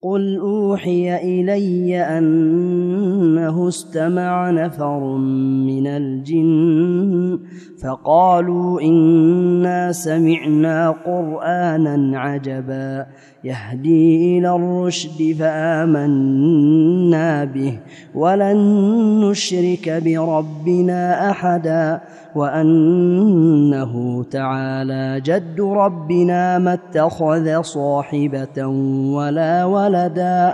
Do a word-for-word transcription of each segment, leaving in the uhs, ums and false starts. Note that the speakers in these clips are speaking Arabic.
قل أوحي إلي أنه استمع نفر من الجن فقالوا إنا سمعنا قرآنا عجبا يهدي إلى الرشد فآمنا به ولن نشرك بربنا أحدا وأنه تعالى جد ربنا ما اتخذ صاحبة ولا ولدا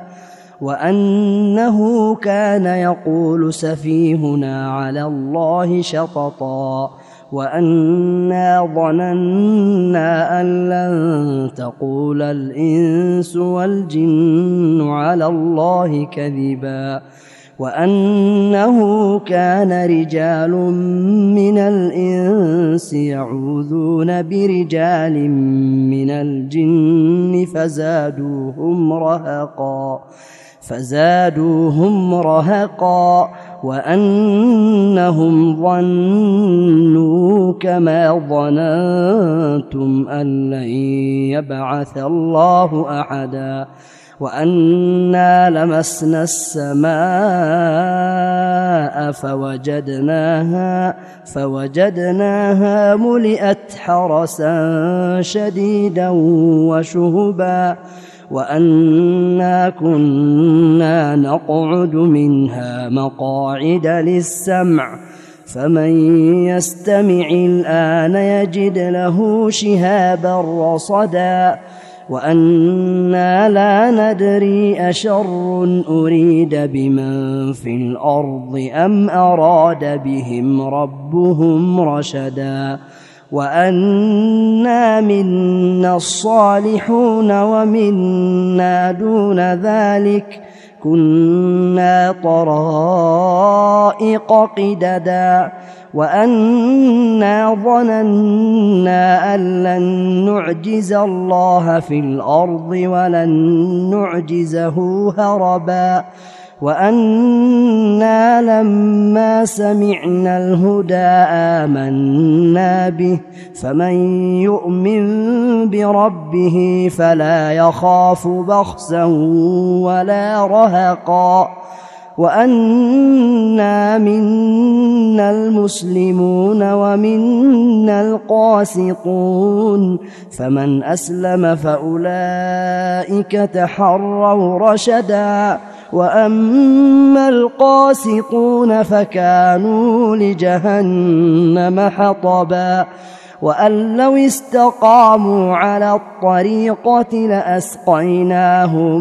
وأنه كان يقول سفيهنا على الله شططا وأنا ظننا أن لن تقول الإنس والجن على الله كذبا وأنه كان رجال من الإنس يعوذون برجال من الجن فزادوهم رهقا فزادوهم رهقا وأنهم ظنوا كما ظننتم أن لن يبعث الله أحدا وأنا لمسنا السماء فوجدناها فوجدناها ملئت حرسا شديدا وشهبا وأنا كنا نقعد منها مقاعد للسمع فمن يستمع الآن يجد له شهابا رصدا وأنا لا ندري أشر أريد بمن في الأرض أم أراد بهم ربهم رشدا وأنا منا الصالحون ومنا دون ذلك كنا طرائق قددا وأنا ظننا أن لن نعجز الله في الأرض ولن نعجزه هربا وأنا لما سمعنا الهدى آمنا به فمن يؤمن بربه فلا يخاف بخسا ولا رهقا وأنا منا المسلمون ومنا القاسطون فمن أسلم فأولئك تحروا رشدا وأما القاسطون فكانوا لجهنم حطبا وأن لو استقاموا على الطريقة لأسقيناهم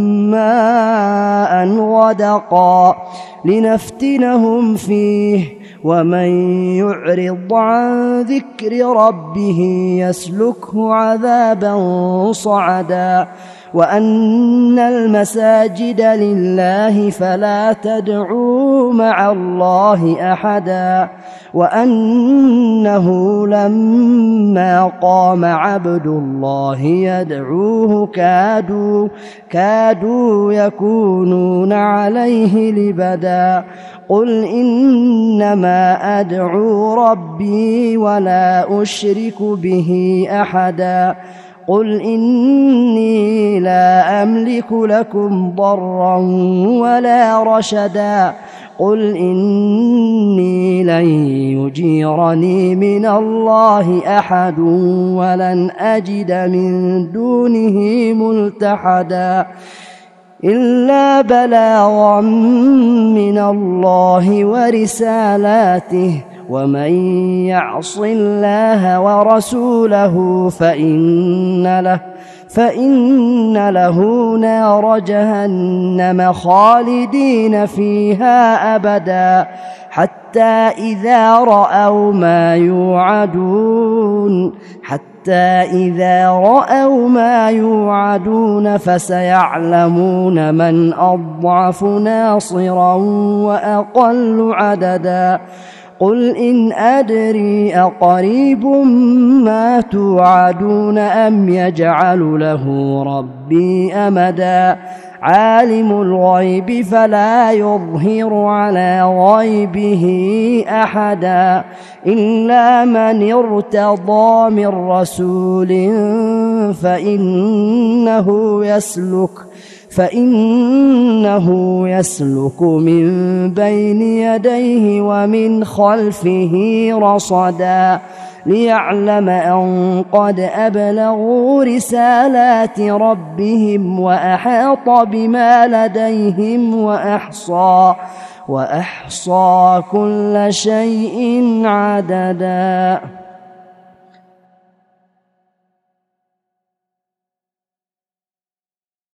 ماء غدقا لنفتنهم فيه ومن يعرض عن ذكر ربه يسلكه عذابا صعدا وأن المساجد لله فلا تدعوا مع الله أحدا وأنه لما قام عبد الله يدعوه كادوا كادوا يكونون عليه لبدا قل إنما أدعو ربي ولا أشرك به أحدا قل إني لا أملك لكم ضرا ولا رشدا قل إني لن يجيرني من الله أحد ولن أجد من دونه ملتحدا إلا بلاغا من الله ورسالاته ومن يعص الله ورسوله فإن له فإن له نار جهنم خالدين فيها أبدا حتى إذا رأوا ما يوعدون حتى إذا رأوا ما يوعدون فسيعلمون من أضعف ناصرا وأقل عددا قل إن أدري أقريب ما توعدون أم يجعل له ربي أمدا عالم الغيب فلا يظهر على غيبه أحدا إلا من ارتضى من رسول فإنه يسلك فإنه يسلك من بين يديه ومن خلفه رصدا ليعلم أن قد أبلغوا رسالات ربهم وأحاط بما لديهم وأحصى وأحصى كل شيء عددا.